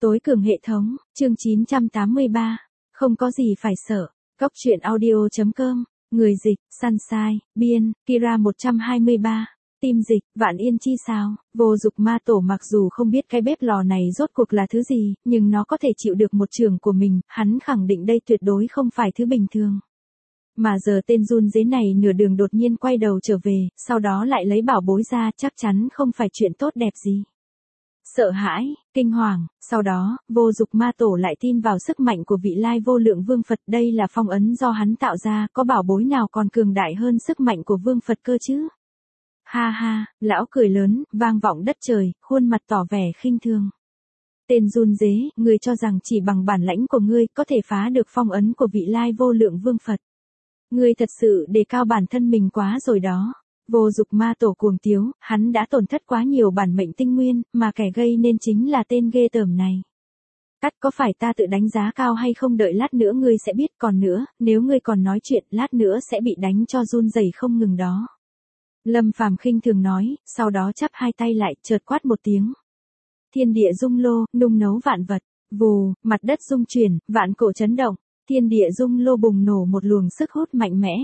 Tối cường hệ thống, chương 983. Không có gì phải sợ. Cóc truyện audio.com. Người dịch, Sunshine, biên, Kira 123. Tim dịch, Vạn Yên chi sao. Vô Dục Ma Tổ mặc dù không biết cái bếp lò này rốt cuộc là thứ gì, nhưng nó có thể chịu được một trường của mình, hắn khẳng định đây tuyệt đối không phải thứ bình thường. Mà giờ tên run dế này nửa đường đột nhiên quay đầu trở về, sau đó lại lấy bảo bối ra, chắc chắn không phải chuyện tốt đẹp gì. Sợ hãi, kinh hoàng, sau đó, Vô Dục Ma Tổ lại tin vào sức mạnh của vị lai vô lượng vương Phật, đây là phong ấn do hắn tạo ra, có bảo bối nào còn cường đại hơn sức mạnh của vương Phật cơ chứ? Ha ha, lão cười lớn, vang vọng đất trời, khuôn mặt tỏ vẻ khinh thường. Tên run dế, ngươi cho rằng chỉ bằng bản lãnh của ngươi có thể phá được phong ấn của vị lai vô lượng vương Phật. Ngươi thật sự đề cao bản thân mình quá rồi đó. Vô Dục Ma Tổ cuồng tiếu, hắn đã tổn thất quá nhiều bản mệnh tinh nguyên, mà kẻ gây nên chính là tên ghê tởm này. Có phải ta tự đánh giá cao hay không, đợi lát nữa ngươi sẽ biết, còn nữa, nếu ngươi còn nói chuyện, lát nữa sẽ bị đánh cho run rẩy không ngừng đó. Lâm Phàm khinh thường nói, sau đó chắp hai tay lại, chợt quát một tiếng. Thiên địa rung lô, nung nấu vạn vật, vù, mặt đất rung chuyển, vạn cổ chấn động, thiên địa rung lô bùng nổ một luồng sức hút mạnh mẽ.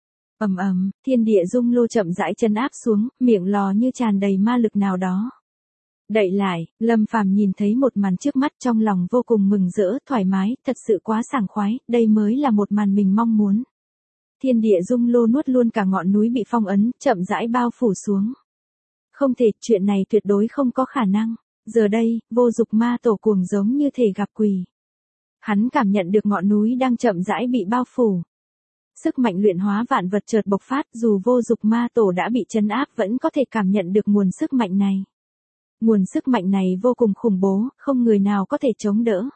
Ầm ầm, thiên địa rung lô chậm rãi chân áp xuống, miệng lò như tràn đầy ma lực nào đó. Đậy lại, Lâm Phàm nhìn thấy một màn trước mắt, trong lòng vô cùng mừng rỡ, thoải mái, thật sự quá sảng khoái, đây mới là một màn mình mong muốn. Thiên địa rung lô nuốt luôn cả ngọn núi bị phong ấn, chậm rãi bao phủ xuống. Không thể, chuyện này tuyệt đối không có khả năng. Giờ đây, Vô Dục Ma Tổ cuồng giống như thể gặp quỷ. Hắn cảm nhận được ngọn núi đang chậm rãi bị bao phủ. Sức mạnh luyện hóa vạn vật chợt bộc phát, dù Vô Dục Ma Tổ đã bị trấn áp vẫn có thể cảm nhận được nguồn sức mạnh này. Nguồn sức mạnh này vô cùng khủng bố, không người nào có thể chống đỡ.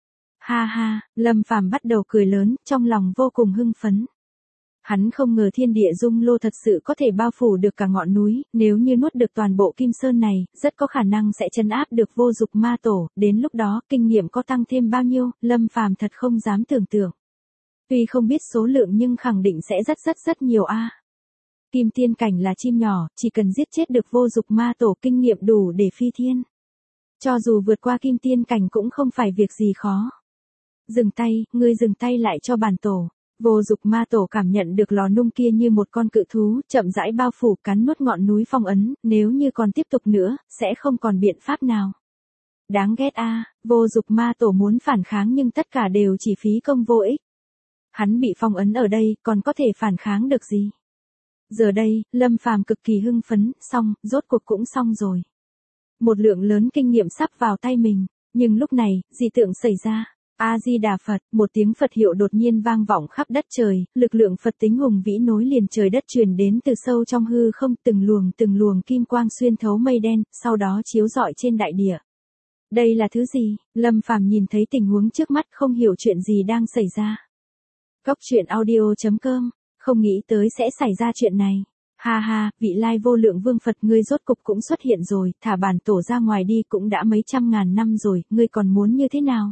Ha ha, Lâm Phàm bắt đầu cười lớn, trong lòng vô cùng hưng phấn. Hắn không ngờ thiên địa rung lô thật sự có thể bao phủ được cả ngọn núi, nếu như nuốt được toàn bộ Kim Sơn này, rất có khả năng sẽ trấn áp được Vô Dục Ma Tổ, đến lúc đó, kinh nghiệm có tăng thêm bao nhiêu, Lâm Phàm thật không dám tưởng tượng. Tuy không biết số lượng nhưng khẳng định sẽ rất nhiều a. Kim tiên cảnh là chim nhỏ, chỉ cần giết chết được Vô Dục Ma Tổ, kinh nghiệm đủ để phi thiên. Cho dù vượt qua kim tiên cảnh cũng không phải việc gì khó. Dừng tay, ngươi dừng tay lại cho bản tổ. Vô Dục Ma Tổ cảm nhận được lò nung kia như một con cự thú, chậm rãi bao phủ cắn nuốt ngọn núi phong ấn, nếu như còn tiếp tục nữa, sẽ không còn biện pháp nào. Đáng ghét a, Vô Dục Ma Tổ muốn phản kháng nhưng tất cả đều chỉ phí công vô ích. Hắn bị phong ấn ở đây, còn có thể phản kháng được gì? Giờ đây, Lâm Phàm cực kỳ hưng phấn, xong, rốt cuộc cũng xong rồi. Một lượng lớn kinh nghiệm sắp vào tay mình, nhưng lúc này, dị tượng xảy ra. A-di-đà Phật, một tiếng Phật hiệu đột nhiên vang vọng khắp đất trời, lực lượng Phật tính hùng vĩ nối liền trời đất truyền đến từ sâu trong hư không, từng luồng kim quang xuyên thấu mây đen, sau đó chiếu rọi trên đại địa. Đây là thứ gì? Lâm Phàm nhìn thấy tình huống trước mắt không hiểu chuyện gì đang xảy ra. Cóc truyện audio.com, không nghĩ tới sẽ xảy ra chuyện này. Ha ha, vị lai vô lượng vương Phật ngươi rốt cục cũng xuất hiện rồi, thả bản tổ ra ngoài đi, cũng đã mấy trăm ngàn năm rồi, ngươi còn muốn như thế nào?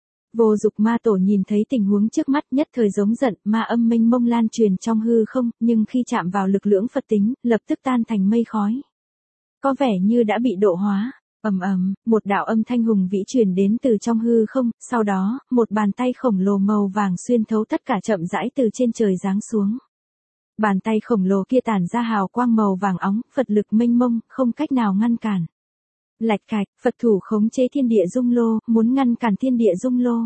Vô Dục Ma Tổ nhìn thấy tình huống trước mắt nhất thời giống giận, ma âm mênh mông lan truyền trong hư không, nhưng khi chạm vào lực lượng Phật tính, lập tức tan thành mây khói. Có vẻ như đã bị độ hóa. Ầm ầm, một đạo âm thanh hùng vĩ truyền đến từ trong hư không, sau đó, một bàn tay khổng lồ màu vàng xuyên thấu tất cả chậm rãi từ trên trời giáng xuống. Bàn tay khổng lồ kia tản ra hào quang màu vàng óng, Phật lực mênh mông, không cách nào ngăn cản. Lạch cạch, Phật thủ khống chế thiên địa rung lô, muốn ngăn cản thiên địa rung lô.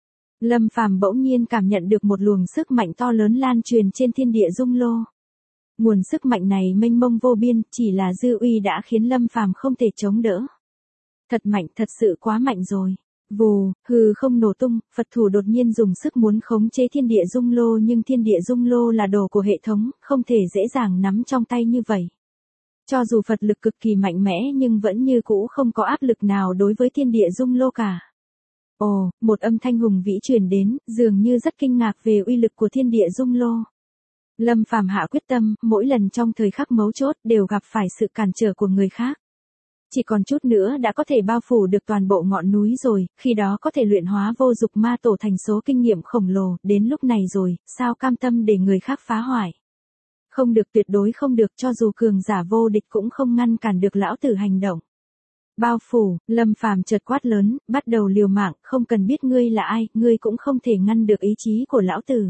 Lâm Phàm bỗng nhiên cảm nhận được một luồng sức mạnh to lớn lan truyền trên thiên địa rung lô. Nguồn sức mạnh này mênh mông vô biên, chỉ là dư uy đã khiến Lâm Phàm không thể chống đỡ. Thật mạnh, thật sự quá mạnh rồi. Vù, hư không nổ tung, Phật thủ đột nhiên dùng sức muốn khống chế thiên địa rung lô, nhưng thiên địa rung lô là đồ của hệ thống, không thể dễ dàng nắm trong tay như vậy. Cho dù Phật lực cực kỳ mạnh mẽ nhưng vẫn như cũ không có áp lực nào đối với thiên địa rung lô cả. Ồ, một âm thanh hùng vĩ truyền đến, dường như rất kinh ngạc về uy lực của thiên địa rung lô. Lâm Phàm hạ quyết tâm, mỗi lần trong thời khắc mấu chốt đều gặp phải sự cản trở của người khác. Chỉ còn chút nữa đã có thể bao phủ được toàn bộ ngọn núi rồi, khi đó có thể luyện hóa Vô Dục Ma Tổ thành số kinh nghiệm khổng lồ, đến lúc này rồi, sao cam tâm để người khác phá hoại. Không được, tuyệt đối không được, cho dù cường giả vô địch cũng không ngăn cản được lão tử hành động. bao phủ, Lâm Phàm chợt quát lớn, bắt đầu liều mạng, không cần biết ngươi là ai, ngươi cũng không thể ngăn được ý chí của lão tử.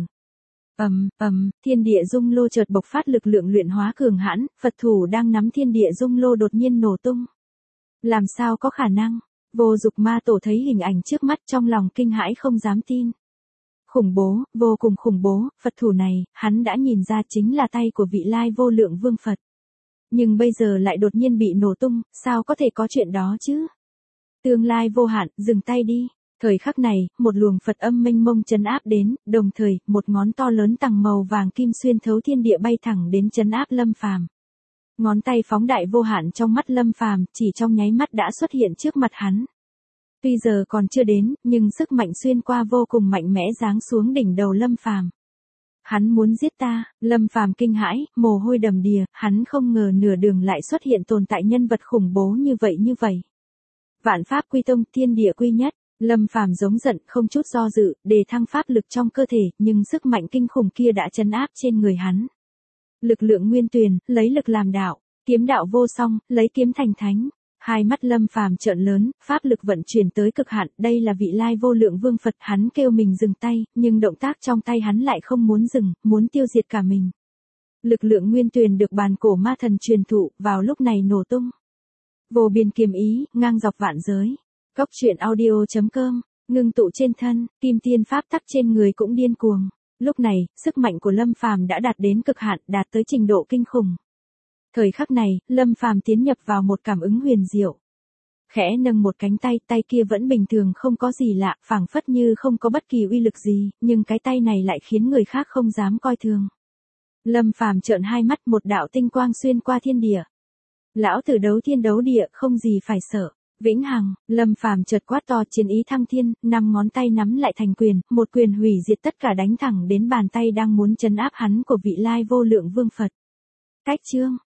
Thiên địa dung lô chợt bộc phát lực lượng luyện hóa cường hãn, Phật thủ đang nắm thiên địa dung lô đột nhiên nổ tung. Làm sao có khả năng? Vô Dục Ma Tổ thấy hình ảnh trước mắt trong lòng kinh hãi không dám tin. Khủng bố, vô cùng khủng bố, Phật thủ này, hắn đã nhìn ra chính là tay của vị lai vô lượng vương Phật. Nhưng bây giờ lại đột nhiên bị nổ tung, sao có thể có chuyện đó chứ? Tương lai vô hạn, dừng tay đi. Thời khắc này, một luồng Phật âm mênh mông trấn áp đến, đồng thời, một ngón to lớn tằng màu vàng kim xuyên thấu thiên địa bay thẳng đến trấn áp Lâm Phàm. Ngón tay phóng đại vô hạn trong mắt Lâm Phàm, chỉ trong nháy mắt đã xuất hiện trước mặt hắn. Tuy giờ còn chưa đến, nhưng sức mạnh xuyên qua vô cùng mạnh mẽ giáng xuống đỉnh đầu Lâm Phàm. Hắn muốn giết ta, Lâm Phàm kinh hãi, mồ hôi đầm đìa, hắn không ngờ nửa đường lại xuất hiện tồn tại nhân vật khủng bố như vậy. Vạn pháp quy tông, thiên địa quy nhất, Lâm Phàm giống giận, không chút do dự, đề thăng pháp lực trong cơ thể, nhưng sức mạnh kinh khủng kia đã trấn áp trên người hắn. Lực lượng nguyên tuyền, lấy lực làm đạo, kiếm đạo vô song, lấy kiếm thành thánh. Hai mắt Lâm Phàm trợn lớn, pháp lực vận chuyển tới cực hạn, đây là vị lai vô lượng vương Phật, hắn kêu mình dừng tay, nhưng động tác trong tay hắn lại không muốn dừng, muốn tiêu diệt cả mình. Lực lượng nguyên tuyền được bàn cổ ma thần truyền thụ, vào lúc này nổ tung. Vô biên kiềm ý, ngang dọc vạn giới. Góc truyện audio.com, ngưng tụ trên thân, kim tiên pháp tắc trên người cũng điên cuồng. Lúc này, sức mạnh của Lâm Phàm đã đạt đến cực hạn, đạt tới trình độ kinh khủng. Thời khắc này, Lâm Phàm tiến nhập vào một cảm ứng huyền diệu. Khẽ nâng một cánh tay, tay kia vẫn bình thường không có gì lạ, phảng phất như không có bất kỳ uy lực gì, nhưng cái tay này lại khiến người khác không dám coi thường. Lâm Phàm trợn hai mắt, một đạo tinh quang xuyên qua thiên địa. Lão tử đấu thiên đấu địa, không gì phải sợ. Vĩnh hằng, Lâm Phàm chợt quát to, chiến ý thăng thiên, 5 ngón tay nắm lại thành quyền, một quyền hủy diệt tất cả đánh thẳng đến bàn tay đang muốn trấn áp hắn của vị lai vô lượng vương Phật. Cách chương